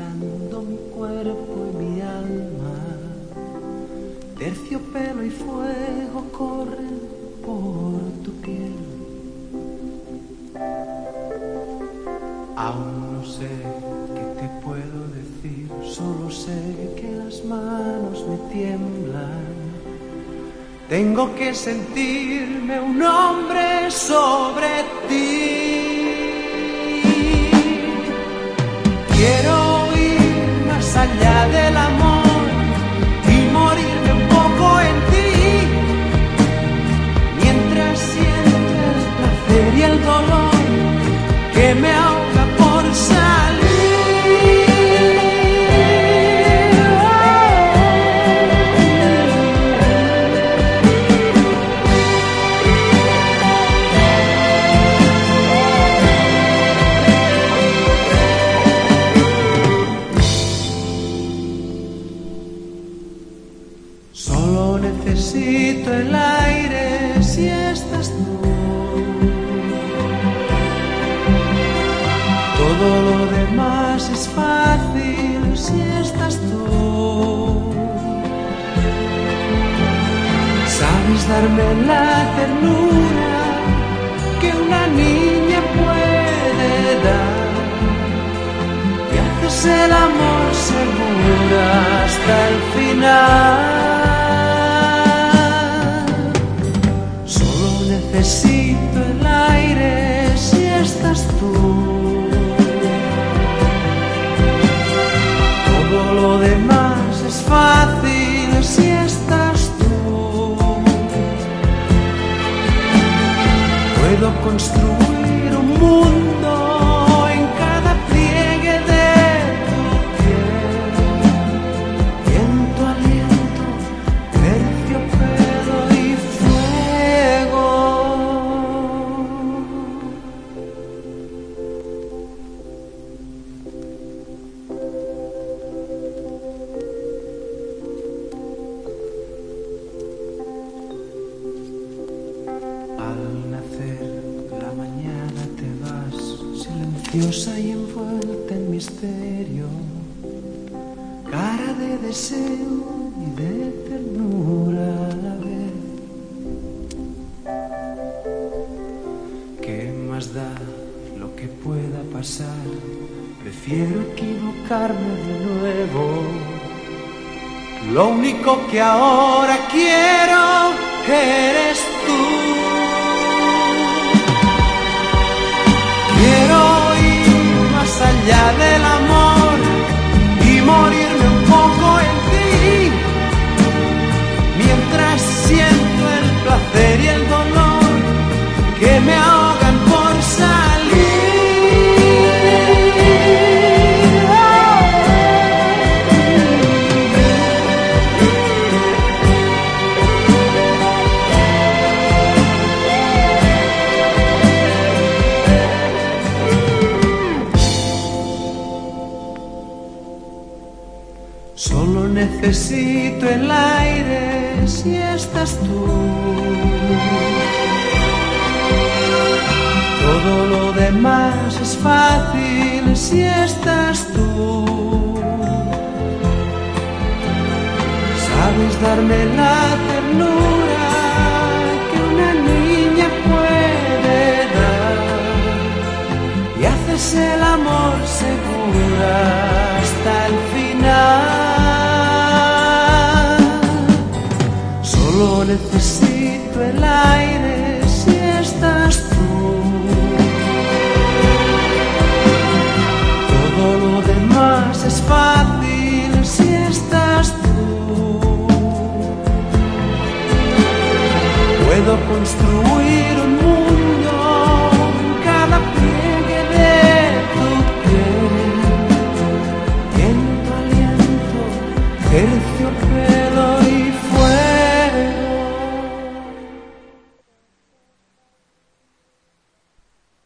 calentando mi cuerpo y mi alma. Terciopelo y fuego corren por tu piel. Aún no sé qué te puedo decir, solo sé que las manos me tiemblan. Tengo que sentirme un hombre sobre ti. Quiero ir más allá del amor y morirme un poco en ti, mientras siento el placer y el dolor que me ahoga por salir. Solo necesito el aire si estás tú. Todo lo demás es fácil si estás tú. Sabes darme la ternura que una niña puede dar y haces el amor seguro hasta el final. Necesito el aire si estás tú. Todo lo demás es fácil si estás tú. Puedo construir un mundo en cada pliegue de tu piel y en tu aliento terciopelo y fuego. Silenciosa y envuelta en misterio, cara de deseo y de ternura a la vez. ¿Qué más da lo que pueda pasar? Prefiero equivocarme de nuevo. Lo único que ahora quiero eres tú. Quiero ir más allá del amor y morirme un poco en ti, mientras siento el placer y el dolor que me ahogan por salir. Solo necesito el aire si estás tú. Todo lo demás es fácil si estás tú. Sabes darme la ternura que una niña puede dar y haces el amor seguro hasta el final. Solo necesito